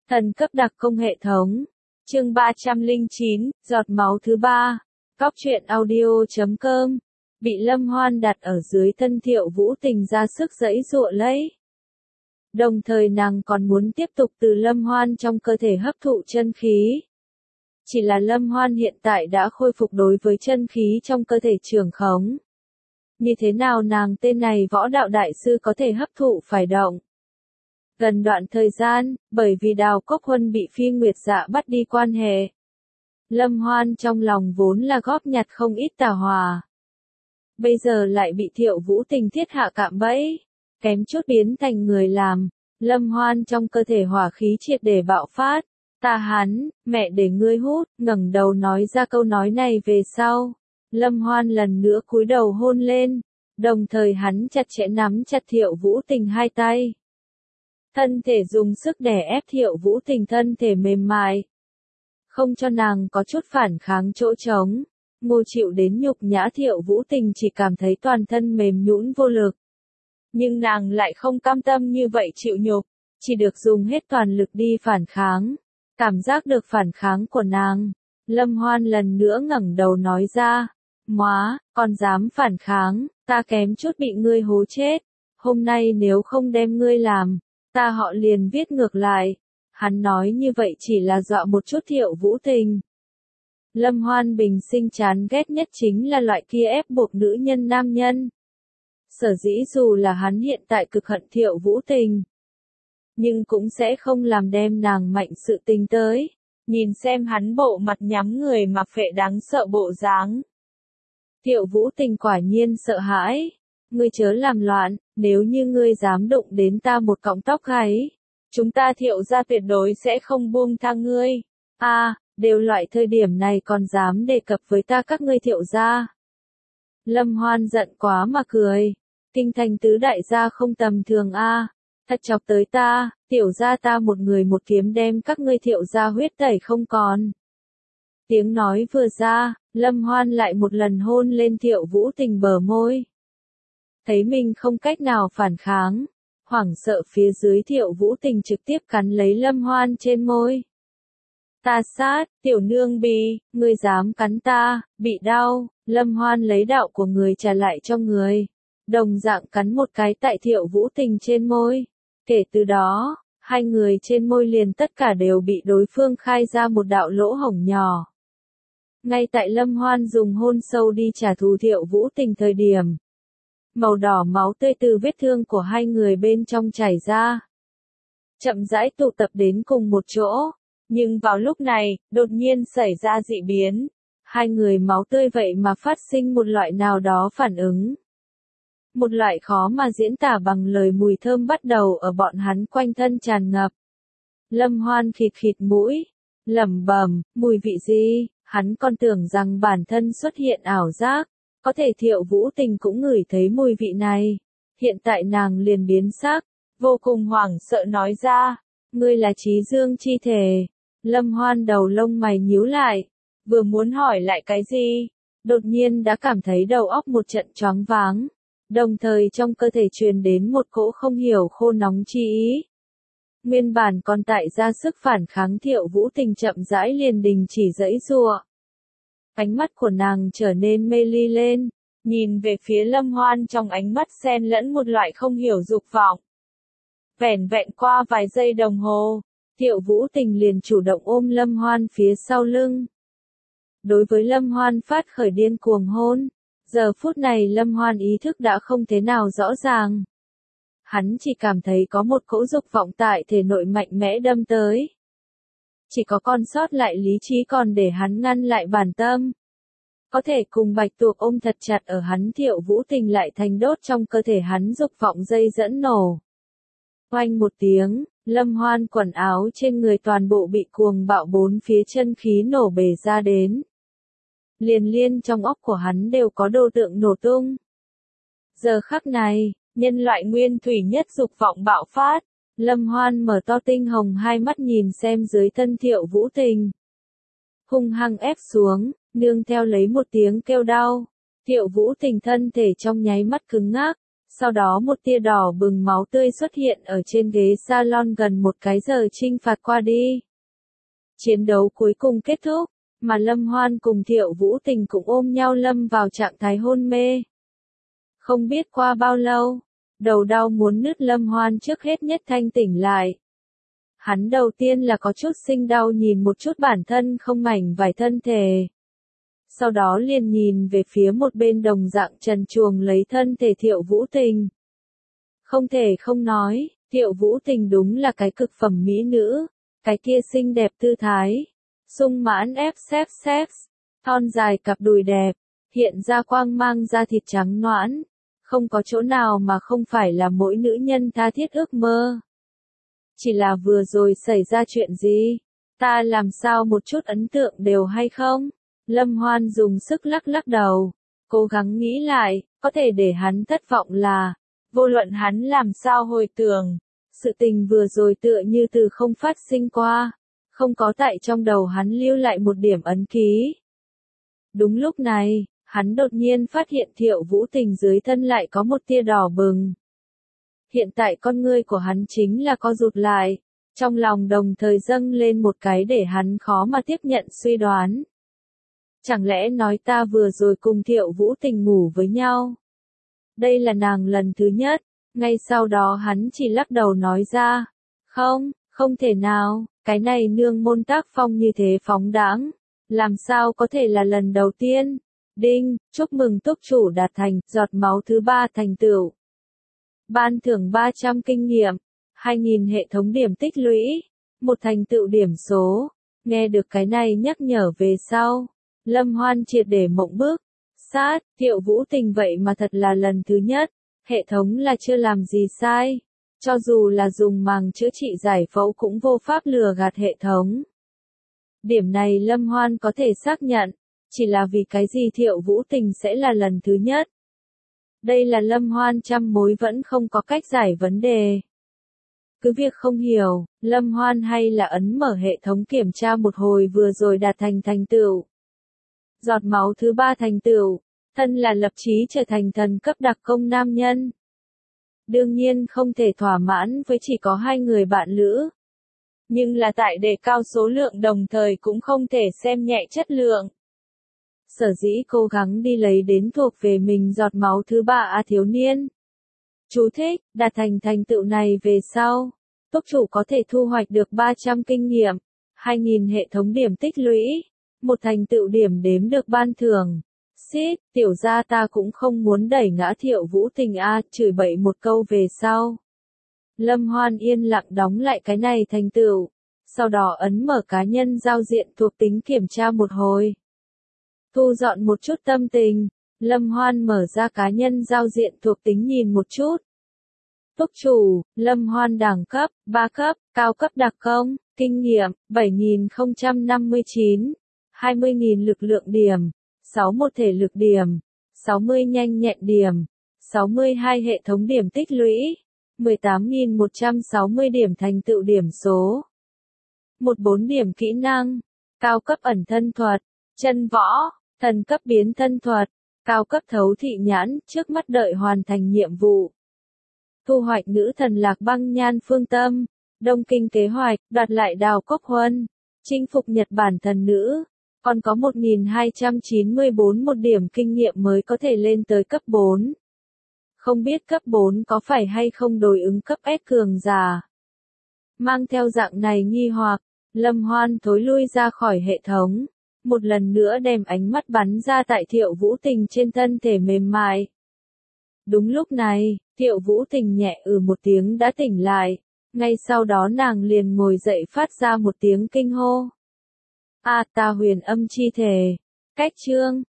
Thần cấp đặc công hệ thống. Chương 309, giọt máu thứ 3. Cóc truyện audio.com. Bị Lâm Hoan đặt ở dưới thân Thiệu Vũ Tình ra sức giãy giụa lấy. Đồng thời nàng còn muốn tiếp tục từ Lâm Hoan trong cơ thể hấp thụ chân khí. Chỉ là Lâm Hoan hiện tại đã khôi phục đối với chân khí trong cơ thể trưởng khống. Như thế nào nàng tên này võ đạo đại sư có thể hấp thụ phải động? Gần đoạn thời gian, bởi vì Đào Cốc Huân bị Phi Nguyệt Dạ bắt đi quan hệ. Lâm Hoan trong lòng vốn là góp nhặt không ít tà hòa. Bây giờ lại bị Thiệu Vũ Tình thiết hạ cạm bẫy, kém chút biến thành người làm. Lâm Hoan trong cơ thể hỏa khí triệt để bạo phát. Ta hắn, mẹ để ngươi hút, ngẩng đầu nói ra câu nói này về sau. Lâm Hoan lần nữa cúi đầu hôn lên, đồng thời hắn chặt chẽ nắm chặt Thiệu Vũ Tình hai tay. Thân thể dùng sức đè ép Thiệu Vũ Tình thân thể mềm mại. Không cho nàng có chút phản kháng chỗ trống. Ngô chịu đến nhục nhã Thiệu Vũ Tình chỉ cảm thấy toàn thân mềm nhũn vô lực. Nhưng nàng lại không cam tâm như vậy chịu nhục, chỉ được dùng hết toàn lực đi phản kháng. Cảm giác được phản kháng của nàng, Lâm Hoan lần nữa ngẩng đầu nói ra, "Móa, còn dám phản kháng, ta kém chút bị ngươi hố chết. Hôm nay nếu không đem ngươi làm, ta họ liền viết ngược lại." Hắn nói như vậy chỉ là dọa một chút Thiệu Vũ Tình. Lâm Hoan bình sinh chán ghét nhất chính là loại kia ép buộc nữ nhân nam nhân. Sở dĩ dù là hắn hiện tại cực hận Thiệu Vũ Tình, nhưng cũng sẽ không làm đem nàng mạnh sự tình tới. Nhìn xem hắn bộ mặt nhắm người mà phệ đáng sợ bộ dáng. Thiệu Vũ Tình quả nhiên sợ hãi. Ngươi chớ làm loạn, nếu như ngươi dám đụng đến ta một cọng tóc gáy, chúng ta Thiệu gia tuyệt đối sẽ không buông tha ngươi. Đều loại thời điểm này còn dám đề cập với ta các ngươi Thiệu gia. Lâm Hoan giận quá mà cười. Kinh thành tứ đại gia không tầm thường thật chọc tới ta, Tiểu gia ta một người một kiếm đem các ngươi Thiệu gia huyết tẩy không còn. Tiếng nói vừa ra, Lâm Hoan lại một lần hôn lên Thiệu Vũ Tình bờ môi. Thấy mình không cách nào phản kháng, hoảng sợ phía dưới Thiệu Vũ Tình trực tiếp cắn lấy Lâm Hoan trên môi. Ta sát, tiểu nương bì, ngươi dám cắn ta, bị đau. Lâm Hoan lấy đạo của người trả lại cho người. Đồng dạng cắn một cái tại Thiệu Vũ Tình trên môi. Kể từ đó, hai người trên môi liền tất cả đều bị đối phương khai ra một đạo lỗ hổng nhỏ. Ngay tại Lâm Hoan dùng hôn sâu đi trả thù Thiệu Vũ Tình thời điểm, màu đỏ máu tươi từ vết thương của hai người bên trong chảy ra, chậm rãi tụ tập đến cùng một chỗ. Nhưng vào lúc này, đột nhiên xảy ra dị biến. Hai người máu tươi vậy mà phát sinh một loại nào đó phản ứng. Một loại khó mà diễn tả bằng lời mùi thơm bắt đầu ở bọn hắn quanh thân tràn ngập. Lâm Hoan khịt khịt mũi, lẩm bẩm, mùi vị gì? Hắn còn tưởng rằng bản thân xuất hiện ảo giác, có thể Thiệu Vũ Tình cũng ngửi thấy mùi vị này. Hiện tại nàng liền biến sắc, vô cùng hoảng sợ nói ra, ngươi là Chí Dương chi thể. Lâm Hoan đầu lông mày nhíu lại, vừa muốn hỏi lại cái gì, đột nhiên đã cảm thấy đầu óc một trận choáng váng, đồng thời trong cơ thể truyền đến một cỗ không hiểu khô nóng chi ý. Nguyên bản còn tại ra sức phản kháng Thiệu Vũ Tình chậm rãi liền đình chỉ giãy giụa. Ánh mắt của nàng trở nên mê ly lên, nhìn về phía Lâm Hoan trong ánh mắt xen lẫn một loại không hiểu dục vọng. Vẻn vẹn qua vài giây đồng hồ, Thiệu Vũ Tình liền chủ động ôm Lâm Hoan phía sau lưng. Đối với Lâm Hoan phát khởi điên cuồng hôn, giờ phút này Lâm Hoan ý thức đã không thế nào rõ ràng. Hắn chỉ cảm thấy có một cỗ dục vọng tại thể nội mạnh mẽ đâm tới. Chỉ có con sót lại lý trí còn để hắn ngăn lại bản tâm. Có thể cùng Bạch Tuộc ôm thật chặt ở hắn Thiệu Vũ Tình lại thành đốt trong cơ thể hắn dục vọng dây dẫn nổ. Oanh một tiếng, Lâm Hoan quần áo trên người toàn bộ bị cuồng bạo bốn phía chân khí nổ bể ra đến. Liên trong óc của hắn đều có đồ tượng nổ tung. Giờ khắc này, nhân loại nguyên thủy nhất dục vọng bạo phát, Lâm Hoan mở to tinh hồng hai mắt nhìn xem dưới thân Thiệu Vũ Tình. Hung hăng ép xuống, nương theo lấy một tiếng kêu đau. Thiệu Vũ Tình thân thể trong nháy mắt cứng ngắc, Sau đó một tia đỏ bừng máu tươi xuất hiện ở trên ghế salon gần một cái giờ trinh phạt qua đi. Chiến đấu cuối cùng kết thúc, mà Lâm Hoan cùng Thiệu Vũ Tình cũng ôm nhau lâm vào trạng thái hôn mê. Không biết qua bao lâu, đầu đau muốn nứt Lâm Hoan trước hết nhất thanh tỉnh lại. Hắn đầu tiên là có chút sinh đau nhìn một chút bản thân không mảnh vải thân thể. Sau đó liền nhìn về phía một bên đồng dạng trần truồng lấy thân thể Thiệu Vũ Tình. Không thể không nói, Thiệu Vũ Tình đúng là cái cực phẩm mỹ nữ, cái kia xinh đẹp tư thái, sung mãn ép xếp, thon dài cặp đùi đẹp, hiện ra quang mang da thịt trắng nõn, không có chỗ nào mà không phải là mỗi nữ nhân tha thiết ước mơ. Chỉ là vừa rồi xảy ra chuyện gì, ta làm sao một chút ấn tượng đều hay không? Lâm Hoan dùng sức lắc lắc đầu, cố gắng nghĩ lại, có thể để hắn thất vọng là, vô luận hắn làm sao hồi tưởng, sự tình vừa rồi tựa như từ không phát sinh qua, không có tại trong đầu hắn lưu lại một điểm ấn ký. Đúng lúc này, hắn đột nhiên phát hiện Thiệu Vũ Tình dưới thân lại có một tia đỏ bừng. Hiện tại con ngươi của hắn chính là co rụt lại, trong lòng đồng thời dâng lên một cái để hắn khó mà tiếp nhận suy đoán. Chẳng lẽ nói ta vừa rồi cùng Thiệu Vũ Tình ngủ với nhau? Đây là nàng lần thứ nhất, ngay sau đó hắn chỉ lắc đầu nói ra, không thể nào, cái này nương môn tác phong như thế phóng đãng, làm sao có thể là lần đầu tiên? Đinh, chúc mừng túc chủ đạt thành, giọt máu thứ 3 thành tựu. Ban thưởng 300 kinh nghiệm, 2000 hệ thống điểm tích lũy, một thành tựu điểm số. Nghe được cái này nhắc nhở về sau, Lâm Hoan triệt để mộng bức. Thiệu Vũ Tình vậy mà thật là lần thứ nhất, hệ thống là chưa làm gì sai. Cho dù là dùng màng chữa trị giải phẫu cũng vô pháp lừa gạt hệ thống. Điểm này Lâm Hoan có thể xác nhận, chỉ là vì cái gì Thiệu Vũ Tình sẽ là lần thứ nhất. Đây là Lâm Hoan trăm mối vẫn không có cách giải vấn đề. Cứ việc không hiểu, Lâm Hoan hay là ấn mở hệ thống kiểm tra một hồi vừa rồi đạt thành tựu. Giọt máu thứ 3 thành tựu, thân là lập chí trở thành thần cấp đặc công nam nhân. Đương nhiên không thể thỏa mãn với chỉ có 2 người bạn lữ. Nhưng là tại đề cao số lượng đồng thời cũng không thể xem nhẹ chất lượng. Sở dĩ cố gắng đi lấy đến thuộc về mình giọt máu thứ 3 thiếu niên. Chú thích, đạt thành tựu này về sau, túc chủ có thể thu hoạch được 300 kinh nghiệm, 2000 hệ thống điểm tích lũy, một thành tựu điểm đếm được ban thưởng. Tiểu gia ta cũng không muốn đẩy ngã Thiệu Vũ Tình chửi bậy một câu về sau. Lâm Hoan yên lặng đóng lại cái này thành tựu, sau đó ấn mở cá nhân giao diện thuộc tính kiểm tra một hồi. Thu dọn một chút tâm tình, Lâm Hoan mở ra cá nhân giao diện thuộc tính nhìn một chút. Túc chủ, Lâm Hoan đẳng cấp, 3 cấp, cao cấp đặc công, kinh nghiệm, 7059, 20.000 lực lượng điểm, 61 thể lực điểm, 60 nhanh nhẹn điểm, 62 hệ thống điểm tích lũy, 18.160 điểm thành tựu điểm số. 14 điểm kỹ năng, cao cấp ẩn thân thuật, chân võ, thần cấp biến thân thuật, cao cấp thấu thị nhãn, trước mắt đợi hoàn thành nhiệm vụ. Thu hoạch nữ thần Lạc Băng Nhan Phương Tâm, Đông Kinh kế hoạch, đoạt lại Đào Cốc Huân, chinh phục Nhật Bản thần nữ, còn có 1294 một điểm kinh nghiệm mới có thể lên tới cấp 4. Không biết cấp 4 có phải hay không đối ứng cấp S cường giả. Mang theo dạng này nghi hoặc, Lâm Hoan thối lui ra khỏi hệ thống, một lần nữa đem ánh mắt bắn ra tại Thiệu Vũ Tình trên thân thể mềm mại. Đúng lúc này, Thiệu Vũ Tình nhẹ một tiếng đã tỉnh lại, ngay sau đó nàng liền ngồi dậy phát ra một tiếng kinh hô. Ta huyền âm chi thể, cách chương,